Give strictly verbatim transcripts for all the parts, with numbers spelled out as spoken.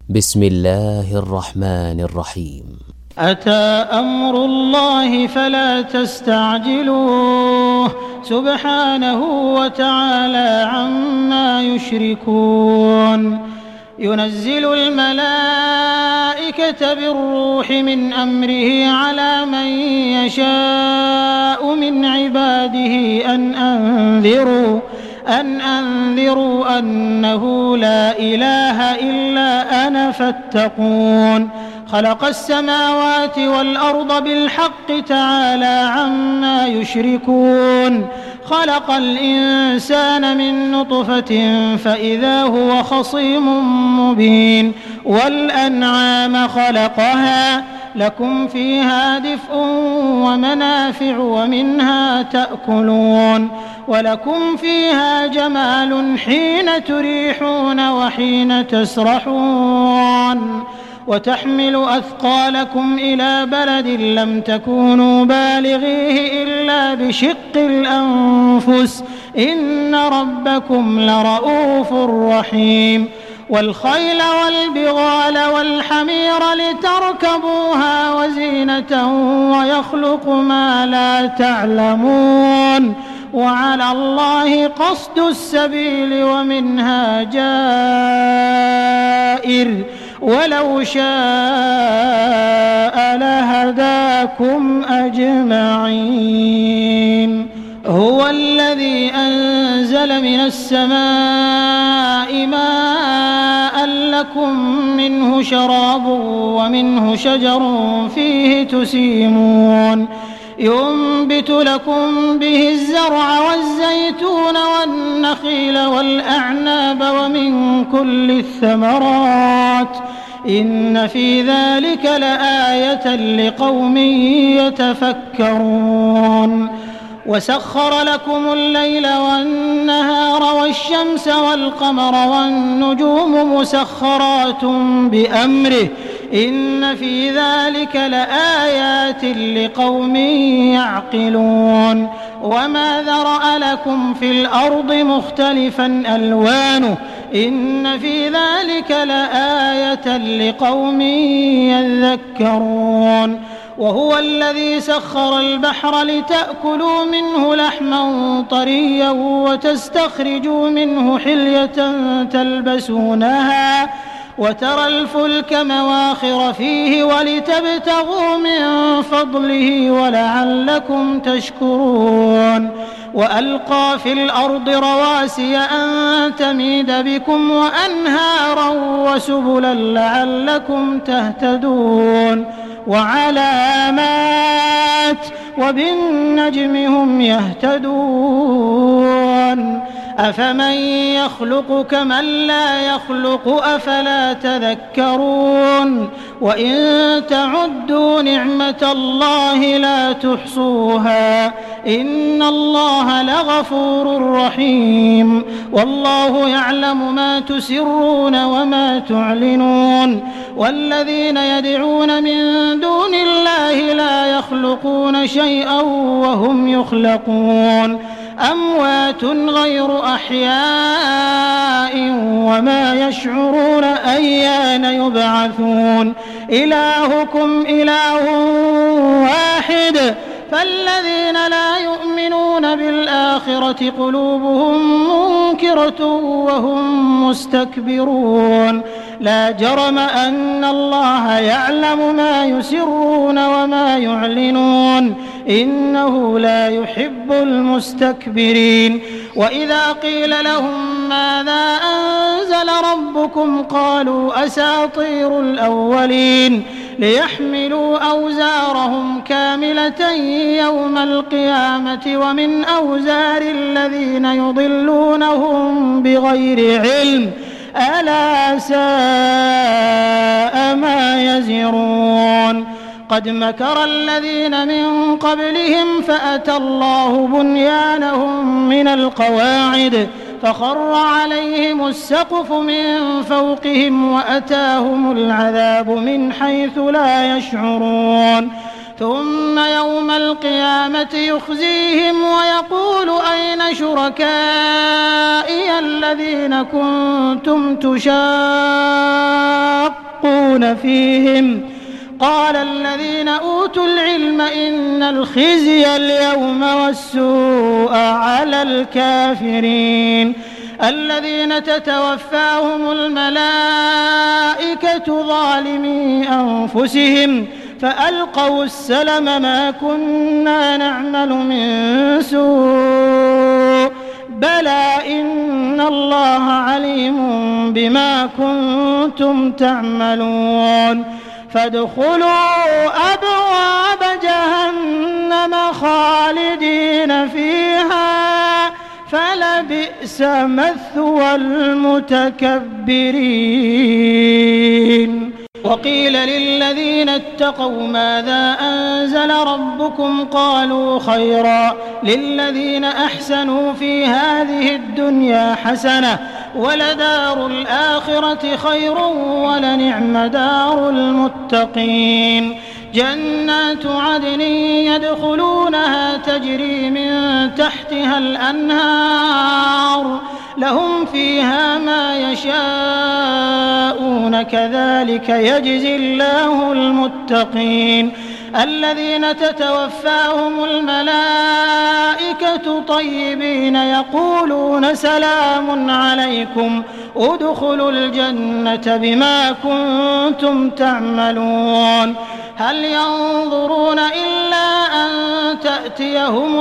بسم الله الرحمن الرحيم. أتى أمر الله فلا تستعجلوه سبحانه وتعالى عما يشركون. ينزل الملائكة بالروح من أمره على من يشاء من عباده أن أنذروا أن أنذروا أنه لا إله إلا أنا فاتقون. خلق السماوات والأرض بالحق تعالى عما يشركون. خلق الإنسان من نطفة فإذا هو خصيم مبين. والأنعام خلقها لكم فيها دفء ومنافع ومنها تأكلون ولكم فيها جمال حين تريحون وحين تسرحون وتحمل أثقالكم إلى بلد لم تكونوا بالغيه إلا بشق الأنفس إن ربكم لرؤوف رحيم. والخيل والبغال والحمير لتركبوها وزينة ويخلق ما لا تعلمون وعلى الله قصد السبيل ومنها جائر ولو شاء لهداكم أجمعين. هو الذي أنزل من السماء ماء لكم منه شراب ومنه شجر فيه تسيمون. ينبت لكم به الزرع والزيتون والنخيل والأعناب ومن كل الثمرات إن في ذلك لآية لقوم يتفكرون. وسخر لكم الليل والنهار والشمس والقمر والنجوم مسخرات بأمره إن في ذلك لآيات لقوم يعقلون. وما ذرأ لكم في الأرض مختلفا ألوانه إن في ذلك لآية لقوم يذكرون. وهو الذي سخر البحر لتأكلوا منه لحما طريا وتستخرجوا منه حلية تلبسونها وترى الفلك مواخر فيه ولتبتغوا من فضله ولعلكم تشكرون. وألقى في الأرض رواسي أن تميد بكم وأنهارا وسبلا لعلكم تهتدون. وعلامات وبالنجم هم يهتدون. أفمن يخلق كمن لا يخلق أفلا تذكرون. وإن تعدوا نعمة الله لا تحصوها إن الله لغفور رحيم. والله يعلم ما تسرون وما تعلنون. والذين يدعون من دون الله لا يخلقون شيئا وهم يخلقون أموات غير أحياء وما يشعرون أيان يبعثون. إلهكم إله واحد فالذين لا يؤمنون بالآخرة قلوبهم منكرة وهم مستكبرون. لا جرم أن الله يعلم ما يسرون وما يعلنون إنه لا يحب المستكبرين. وإذا قيل لهم ماذا أنزل ربكم قالوا أساطير الأولين ليحملوا أوزارهم كاملة يوم القيامة ومن أوزار الذين يضلونهم بغير علم ألا ساء ما يزرون. قد مكر الذين من قبلهم فأتى الله بنيانهم من القواعد فخر عليهم السقف من فوقهم وأتاهم العذاب من حيث لا يشعرون. ثم يوم القيامة يخزيهم ويقول أين شركائي الذين كنتم تشاقون يتفكرون فيهم قال الذين أوتوا العلم إن الخزي اليوم والسوء على الكافرين الذين تتوفاهم الملائكة ظالمي أنفسهم فألقوا السلم ما كنا نعمل من سوء بلى إن الله عليم بما كنتم تعملون فادخلوا أبواب جهنم خالدين فيها فلبئس مثوى المتكبرين وقيل للذين اتقوا ماذا أنزل ربكم قالوا خيرا للذين أحسنوا في هذه الدنيا حسنة ولدار الآخرة خير ولنعم دار المتقين جنات عدن يدخلونها تجري من تحتها الأنهار لهم فيها ما يشاءون كذلك يجزي الله المتقين الذين تتوفاهم الملائكة طيبين يقولون سلام عليكم ادخلوا الجنة بما كنتم تعملون هل ينظرون إلا أن تأتيهم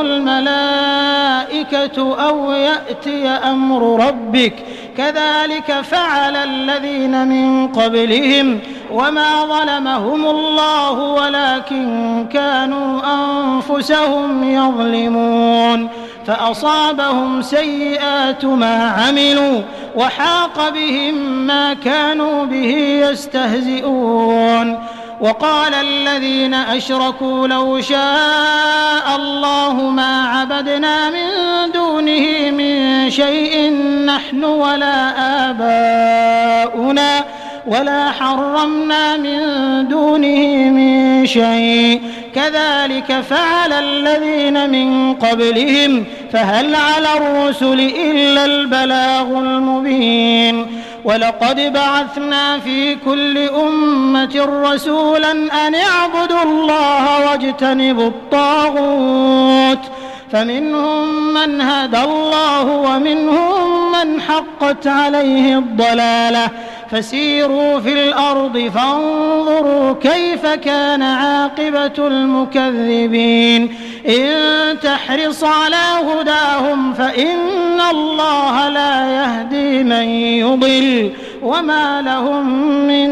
الملائكة أو يأتي أمر ربك كذلك فعل الذين من قبلهم وما ظلمهم الله ولكن كانوا أنفسهم يظلمون فأصابهم سيئات ما عملوا وحاق بهم ما كانوا به يستهزئون وقال الذين أشركوا لو شاء الله ما عبدنا من دونه من شيء نحن ولا آباؤنا ولا حرمنا من دونه من شيء كذلك فعل الذين من قبلهم فهل على الرسل إلا البلاغ المبين ولقد بعثنا في كل أمة رسولا أن اعبدوا الله واجتنبوا الطاغوت فمنهم من هدى الله ومنهم من حقت عليه الضلالة فسيروا في الأرض فانظروا كيف كان عاقبة المكذبين إن تحرص على هداهم فإن الله لا يهدي من يضل وما لهم من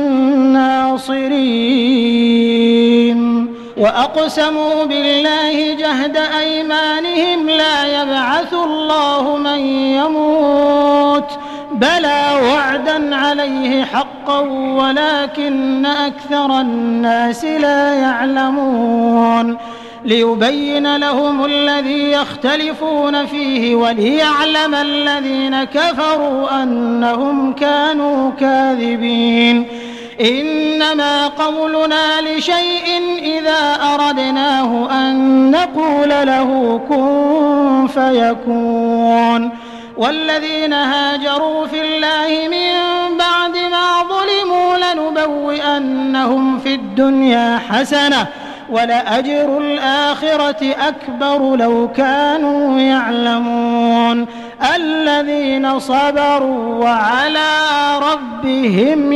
ناصرين وأقسموا بالله جهد أيمانهم لا يبعث الله من يموت بلى وعدا عليه حقا ولكن أكثر الناس لا يعلمون ليبين لهم الذي يختلفون فيه وليعلم الذين كفروا أنهم كانوا كاذبين إنما قولنا لشيء إذا أردناه أن نقول له كن فيكون والذين هاجروا في الله من بعد ما ظلموا لنبوئنهم في الدنيا حسنة ولأجر الآخرة أكبر لو كانوا يعلمون الذين صبروا وعلى ربهم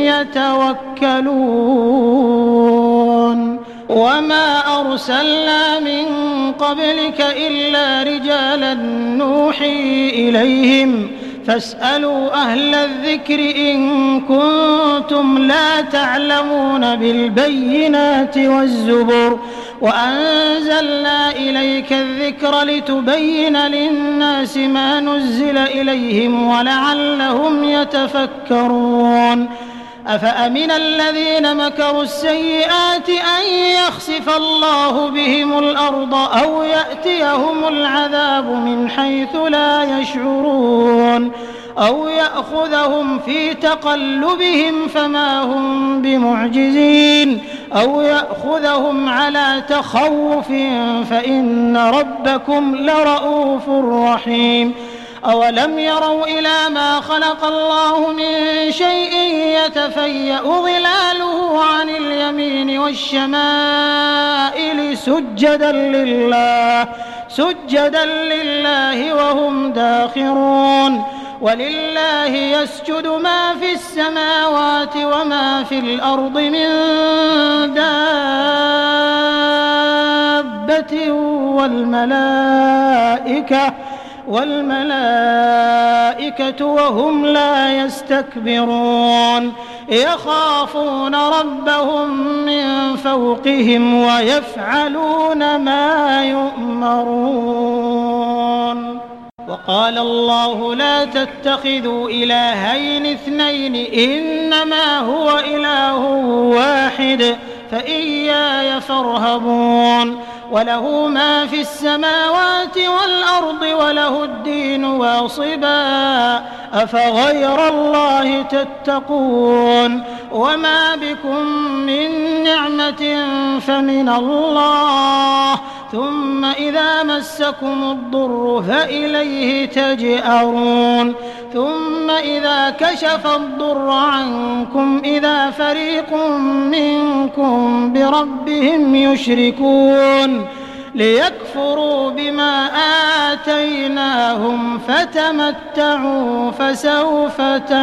يتوكلون وما أرسلنا من قبلك إلا رجالا نوحي إليهم فاسألوا أهل الذكر إن كنتم لا تعلمون بالبينات والزبر وأنزلنا إليك الذكر لتبين للناس ما نزل إليهم ولعلهم يتفكرون أفأمن الذين مكروا السيئات أن يخسف الله بهم الأرض أو يأتيهم العذاب من حيث لا يشعرون أو يأخذهم في تقلبهم فما هم بمعجزين أو يأخذهم على تخوف فإن ربكم لرؤوف رحيم أولم يروا إلى ما خلق الله من شيء يتفيأ ظلاله الشمائل سجدا لله سجدا لله وهم داخرون ولله يسجد ما في السماوات وما في الأرض من دابة والملائكة والملائكة وهم لا يستكبرون يخافون ربهم من فوقهم ويفعلون ما يؤمرون. وقال الله لا تتخذوا إلهين اثنين إنما هو إله واحد فإياي فارهبون وله ما في السماوات والأرض وله الدين واصبا أفغير الله تتقون وما بكم من نعمة فمن الله ثم إذا مسكم الضر فإليه تجأرون ثم إذا كشف الضر عنكم إذا فريق منكم بربهم يشركون ليكفروا بما آتيناهم فتمتعوا فسوف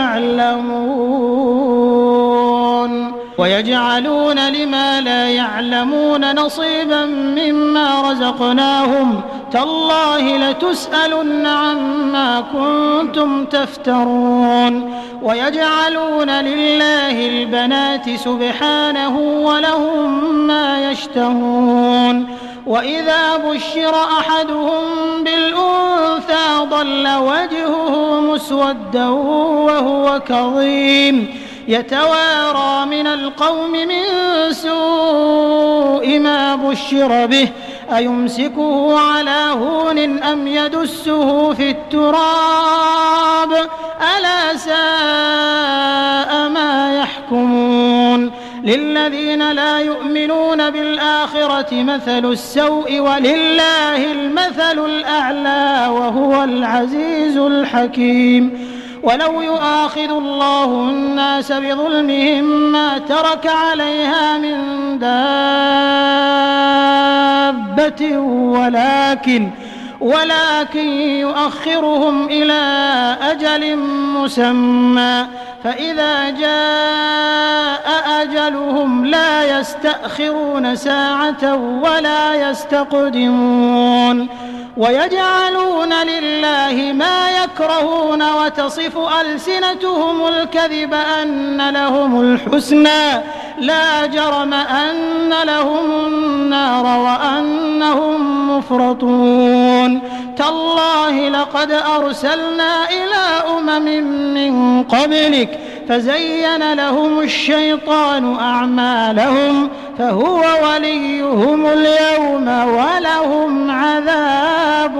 تعلمون. ويجعلون لما لا يعلمون نصيبا مما رزقناهم تالله لتسألن عما كنتم تفترون. ويجعلون لله البنات سبحانه ولهم ما يشتهون. وإذا بشر أحدهم بالأنثى ظل وجهه مسودا وهو كظيم يتوارى من القوم من سوء ما بشر به أيمسكه على هون أم يدسه في التراب ألا ساء ما يحكمون. للذين لا يؤمنون بالآخرة مثل السوء ولله المثل الأعلى وهو العزيز الحكيم. ولو يؤاخذ الله الناس بظلمهم ما ترك عليها من دابة ولكن ولكن يؤخرهم إلى أجل مسمى فإذا جاء أجلهم لا يستأخرون ساعة ولا يستقدمون. ويجعلون لله ما يكرهون وتصف ألسنتهم الكذب أن لهم الحسنى لا جرم أن لهم النار وأنهم مفرطون. تالله لقد أرسلنا إلى أمم من قبلك فزين لهم الشيطان أعمالهم فهو وليهم اليوم ولهم عذاب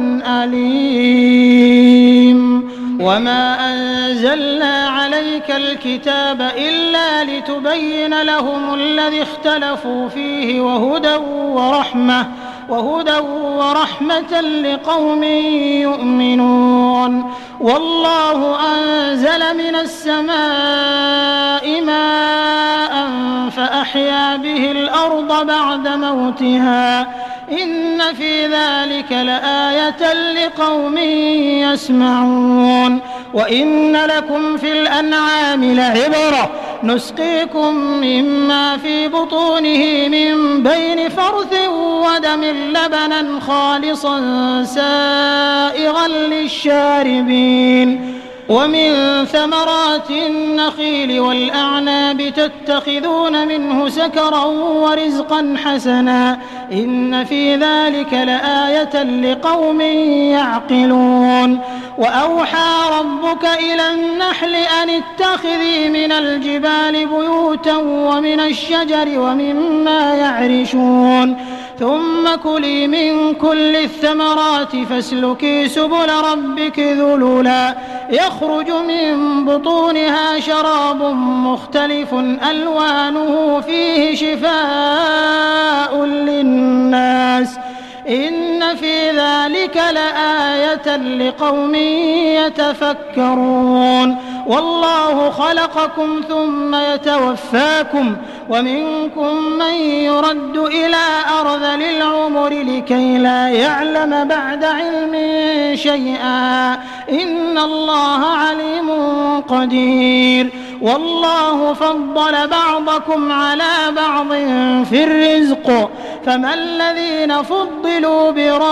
أليم. وما أنزلنا عليك الكتاب إلا لتبين لهم الذي اختلفوا فيه وهدى ورحمة وهدى ورحمة لقوم يؤمنون. والله أنزل من السماء ماء فأحيا به الأرض بعد موتها إن في ذلك لآية لقوم يسمعون. وإن لكم في الأنعام لعبرة نسقيكم مما في بطونه من بين فرث ودم لبنا خالصا سائغا للشاربين. ومن ثمرات النخيل والأعناب تتخذون منه سكرا ورزقا حسنا إن في ذلك لآية لقوم يعقلون. وأوحى ربك إلى النحل أن اتخذي من الجبال بيوتا ومن الشجر ومما يعرشون ثم كلي من كل الثمرات فاسلكي سبل ربك ذللا يخرج من بطونها شراب مختلف ألوانه فيه شفاء للناس إن في ذلك لآية لقوم يتفكرون. والله خلقكم ثم يتوفاكم ومنكم من يرد إلى أرذل العمر لكي لا يعلم بعد علم شيئا إن الله عليم قدير والله فضل بعضكم على بعض في الرزق فما الذين فضلوا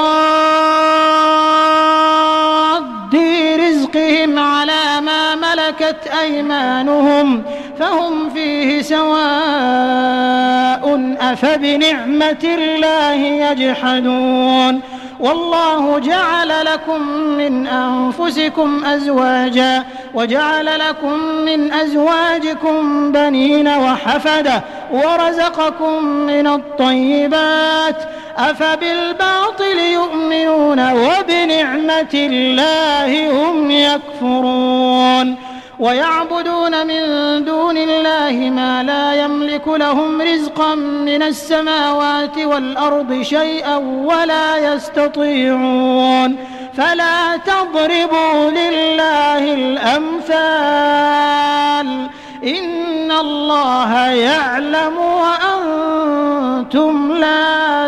براد رزقهم على ما ملكت أيمانهم فهم فيه سواء أفبنعمة الله يجحدون والله جعل لكم من أنفسكم أزواجا وجعل لكم من أزواجكم بنين وحفدة ورزقكم من الطيبات أفبالباطل يؤمنون وبنعمة الله هم يكفرون ويعبدون من دون الله ما لا يملك لهم رزقا من السماوات والأرض شيئا ولا يستطيعون فلا تضربوا لله الأمثال إن الله يعلم وأنتم لا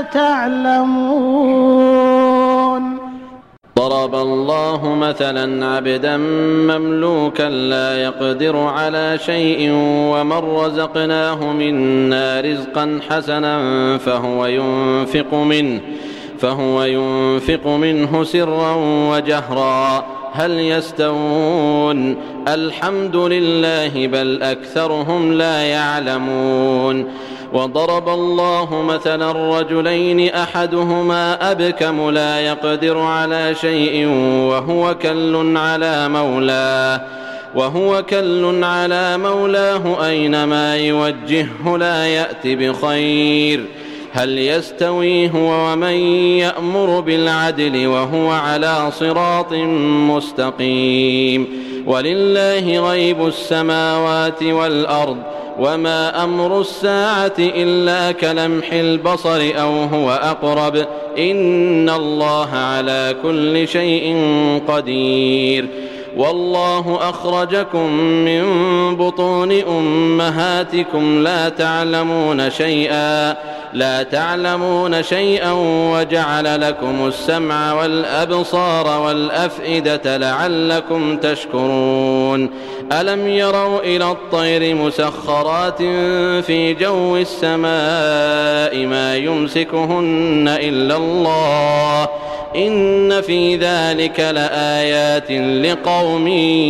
تعلمون. ضرب الله مثلا عبدا مملوكا لا يقدر على شيء ومن رزقناه منا رزقا حسنا فهو ينفق منه فهو ينفق منه سرا وجهرا هل يستوون الحمد لله بل أكثرهم لا يعلمون. وضرب الله مثلا رجلين أحدهما أبكم لا يقدر على شيء وهو كل على مولاه وهو كل على مولاه أينما يوجهه لا يأتي بخير هل يستوي هو ومن يأمر بالعدل وهو على صراط مستقيم. ولله غيب السماوات والأرض وما أمر الساعة إلا كلمح البصر أو هو أقرب إن الله على كل شيء قدير. والله أخرجكم من بطون أمهاتكم لا تعلمون شيئا لا تعلمون شيئا وجعل لكم السمع والأبصار والأفئدة لعلكم تشكرون. ألم يروا إلى الطير مسخرات في جو السماء ما يمسكهن إلا الله إن في ذلك لآيات لقوم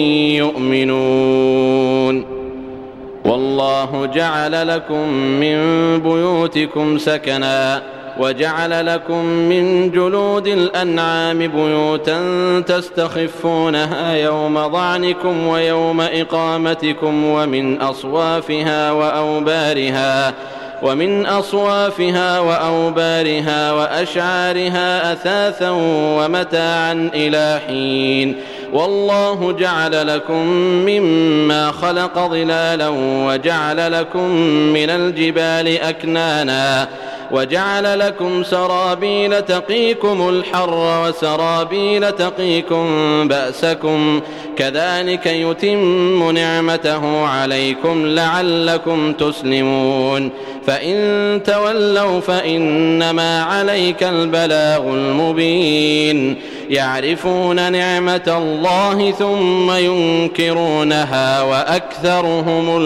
يؤمنون. والله جعل لكم من بيوتكم سكنا وجعل لكم من جلود الأنعام بيوتا تستخفونها يوم ظعنكم ويوم إقامتكم ومن أصوافها وأوبارها ومن أصوافها وأوبارها وأشعارها أثاثا ومتاعا إلى حين. والله جعل لكم مما خلق ظلالا وجعل لكم من الجبال أكنانا وجعل لكم سرابيل تقيكم الحر وسرابيل تقيكم بأسكم كذلك يتم نعمته عليكم لعلكم تسلمون. فإن تولوا فإنما عليك البلاغ المبين. يعرفون نعمة الله ثم ينكرونها وأكثرهم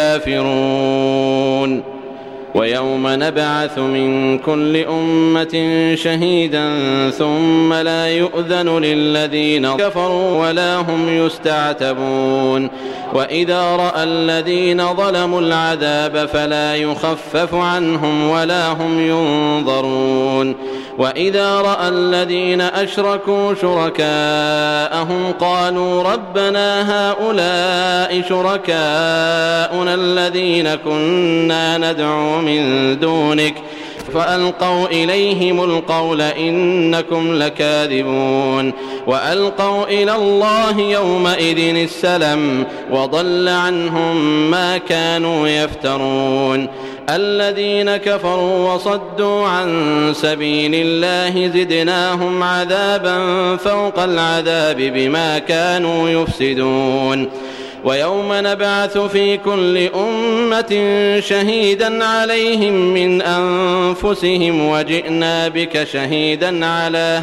الكافرون. ويوم نبعث من كل أمة شهيدا ثم لا يؤذن للذين كفروا ولا هم يستعتبون. وإذا رأى الذين ظلموا العذاب فلا يخفف عنهم ولا هم ينظرون. وإذا رأى الذين أشركوا شركاءهم قالوا ربنا هؤلاء شركاؤنا الذين كنا ندعو من دونك فألقوا إليهم القول إنكم لكاذبون. وألقوا إلى الله يومئذ السلم وضل عنهم ما كانوا يفترون. الذين كفروا وصدوا عن سبيل الله زدناهم عذابا فوق العذاب بما كانوا يفسدون. ويوم نبعث في كل أمة شهيدا عليهم من أنفسهم وجئنا بك شهيدا على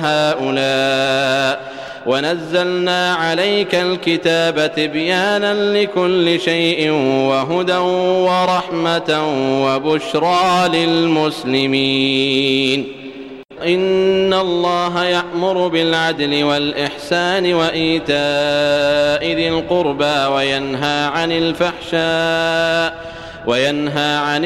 هؤلاء ونزلنا عليك الكتاب تبيانا لكل شيء وهدى ورحمة وبشرى للمسلمين. إن الله يأمر بالعدل والإحسان وإيتاء ذي القربى وينهى عن الفحشاء وينهى عن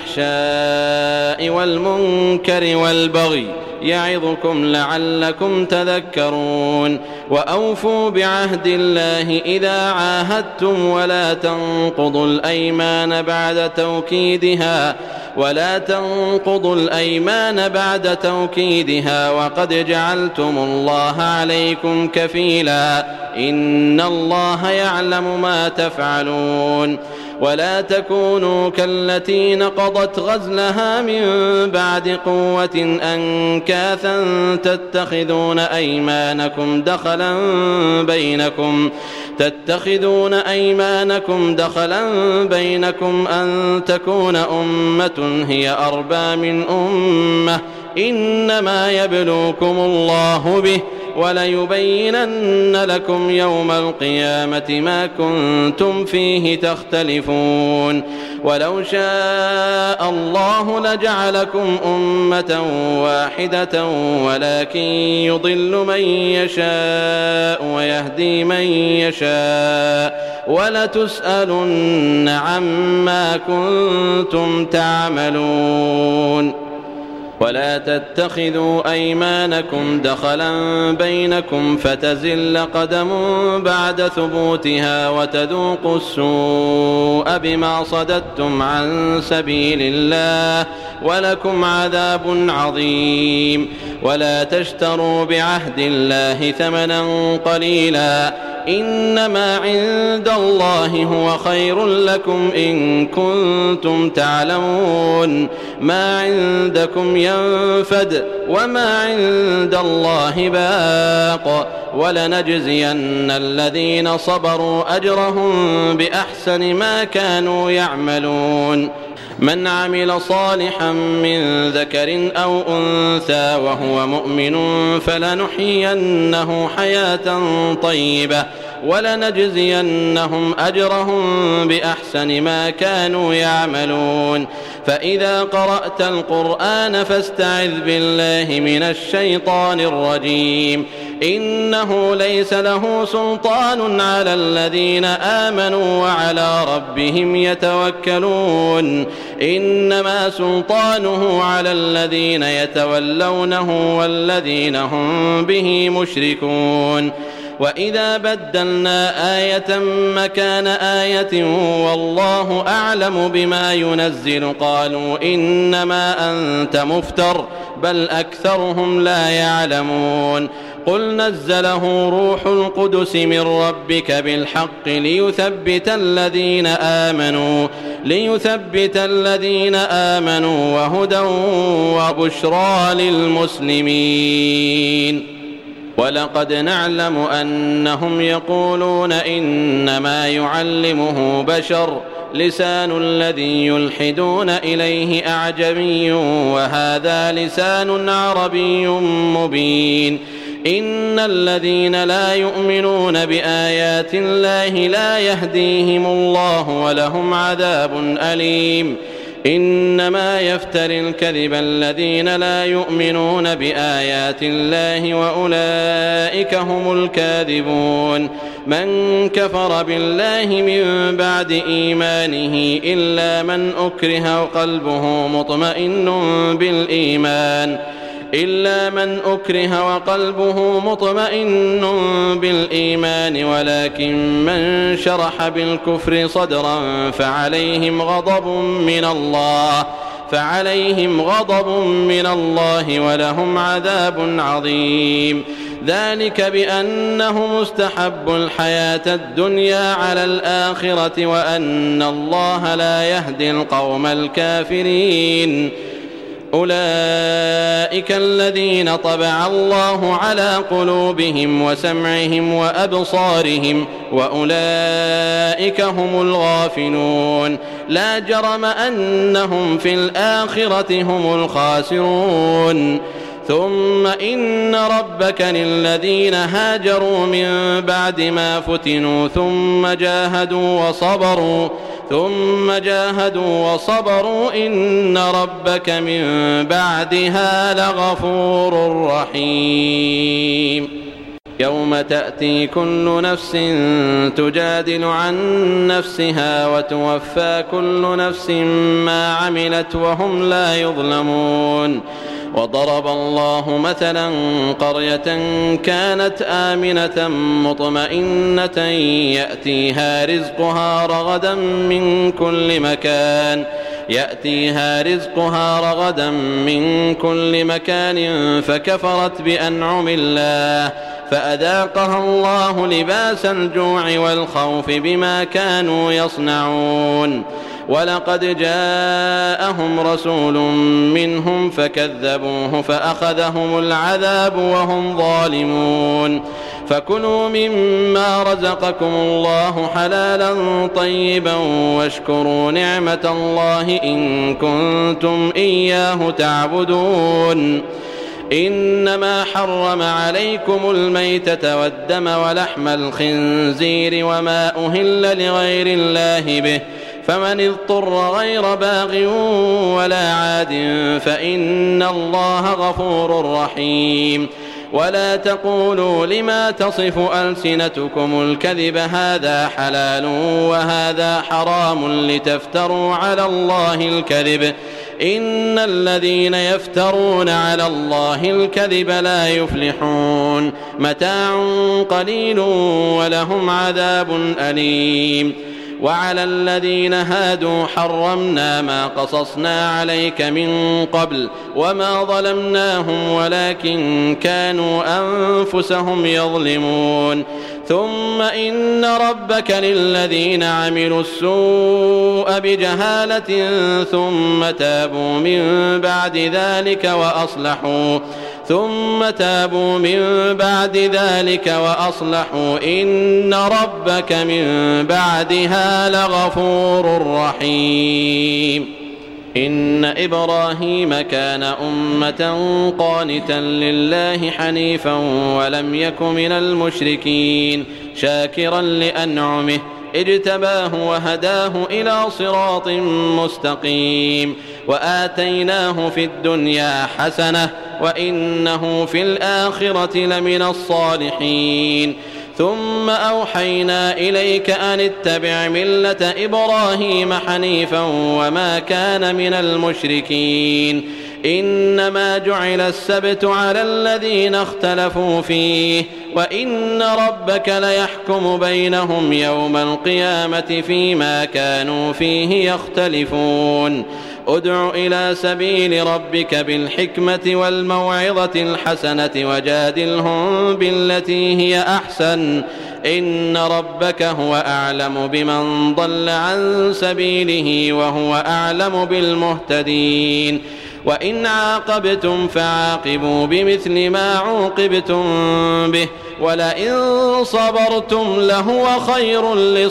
الفحشاء والمنكر والبغي يعظكم لعلكم تذكرون. وأوفوا بعهد الله إذا عاهدتم ولا تنقضوا الأيمان بعد توكيدها ولا تنقضوا الأيمان بعد توكيدها وقد جعلتم الله عليكم كفيلا إن الله يعلم ما تفعلون. ولا تكونوا كالتي نقضت غزلها من بعد قوة أنكاثا تتخذون أيمانكم دخلا بينكم تتخذون أيمانكم دخلا بينكم أن تكون أمة هي أربى من أمة إنما يبلوكم الله به وليبينن لكم يوم القيامة ما كنتم فيه تختلفون. ولو شاء الله لجعلكم أمة واحدة ولكن يضل من يشاء ويهدي من يشاء ولتسألن عما كنتم تعملون. ولا تتخذوا أيمانكم دخلا بينكم فتزل قدم بعد ثبوتها وتذوقوا السوء بما صددتم عن سبيل الله ولكم عذاب عظيم. ولا تشتروا بعهد الله ثمنا قليلا إنما عند الله هو خير لكم إن كنتم تعلمون. ما عندكم ينفد وما عند الله باق ولنجزين الذين صبروا أجرهم بأحسن ما كانوا يعملون. من عمل صالحا من ذكر أو أنثى وهو مؤمن فلنحيينه حياة طيبة ولنجزينهم أجرهم بأحسن ما كانوا يعملون. فإذا قرأت القرآن فاستعذ بالله من الشيطان الرجيم إنه ليس له سلطان على الذين آمنوا وعلى ربهم يتوكلون إنما سلطانه على الذين يتولونه والذين هم به مشركون. وإذا بدلنا آية مكان آية والله أعلم بما ينزل قالوا إنما أنت مفتر بل أكثرهم لا يعلمون. قل نزله روح القدس من ربك بالحق ليثبت الذين آمنوا ليثبت الذين آمنوا وهدى وبشرى للمسلمين. ولقد نعلم أنهم يقولون إنما يعلمه بشر لسان الذي يلحدون إليه أعجمي وهذا لسان عربي مبين. إن الذين لا يؤمنون بآيات الله لا يهديهم الله ولهم عذاب أليم. إنما يفتري الكذب الذين لا يؤمنون بآيات الله وأولئك هم الكاذبون. من كفر بالله من بعد إيمانه إلا من أكره وقلبه مطمئن بالإيمان إلا من أكره وقلبه مطمئن بالإيمان ولكن من شرح بالكفر صدرا فعليهم غضب من الله فعليهم غضب من الله ولهم عذاب عظيم. ذلك بأنهم استحبوا الحياة الدنيا على الآخرة وأن الله لا يهدي القوم الكافرين. أولئك الذين طبع الله على قلوبهم وسمعهم وأبصارهم وأولئك هم الغافلون لا جرم أنهم في الآخرة هم الخاسرون ثم إن ربك للذين هاجروا من بعد ما فتنوا ثم جاهدوا وصبروا ثم جاهدوا وصبروا إن ربك من بعدها لغفور رحيم يوم تأتي كل نفس تجادل عن نفسها وتوفى كل نفس ما عملت وهم لا يظلمون وضرب الله مثلا قرية كانت آمنة مطمئنة يأتيها رزقها رغدا من كل مكان يأتيها رزقها رغدا من كل مكان فكفرت بأنعم الله فأذاقها الله لباس الجوع والخوف بما كانوا يصنعون ولقد جاءهم رسول منهم فكذبوه فأخذهم العذاب وهم ظالمون فكلوا مما رزقكم الله حلالا طيبا واشكروا نعمة الله إن كنتم إياه تعبدون إنما حرم عليكم الميتة والدم ولحم الخنزير وما أهل لغير الله به فمن اضطر غير باغ ولا عاد فإن الله غفور رحيم ولا تقولوا لما تصف ألسنتكم الكذب هذا حلال وهذا حرام لتفتروا على الله الكذب إن الذين يفترون على الله الكذب لا يفلحون متاع قليل ولهم عذاب أليم وعلى الذين هادوا حرمنا ما قصصنا عليك من قبل وما ظلمناهم ولكن كانوا أنفسهم يظلمون ثم إن ربك للذين عملوا السوء بجهالة ثم تابوا من بعد ذلك وأصلحوا ثم تابوا من بعد ذلك وأصلحوا إن ربك من بعدها لغفور رحيم إن إبراهيم كان أمة قانتا لله حنيفا ولم يك من المشركين شاكرا لأنعمه اجتباه وهداه إلى صراط مستقيم وآتيناه في الدنيا حسنة وإنه في الآخرة لمن الصالحين ثم أوحينا إليك أن اتبع ملة إبراهيم حنيفا وما كان من المشركين إنما جعل السبت على الذين اختلفوا فيه وإن ربك ليحكم بينهم يوم القيامة فيما كانوا فيه يختلفون ادع إلى سبيل ربك بالحكمة والموعظة الحسنة وجادلهم بالتي هي أحسن إن ربك هو أعلم بمن ضل عن سبيله وهو أعلم بالمهتدين وإن عاقبتم فعاقبوا بمثل ما عوقبتم به ولئن صبرتم لهو خير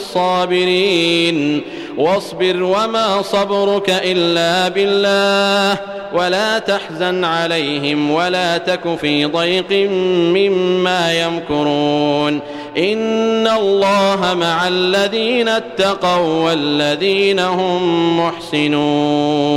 للصابرين واصبر وما صبرك إلا بالله ولا تحزن عليهم ولا تك في ضيق مما يمكرون إن الله مع الذين اتقوا والذين هم محسنون.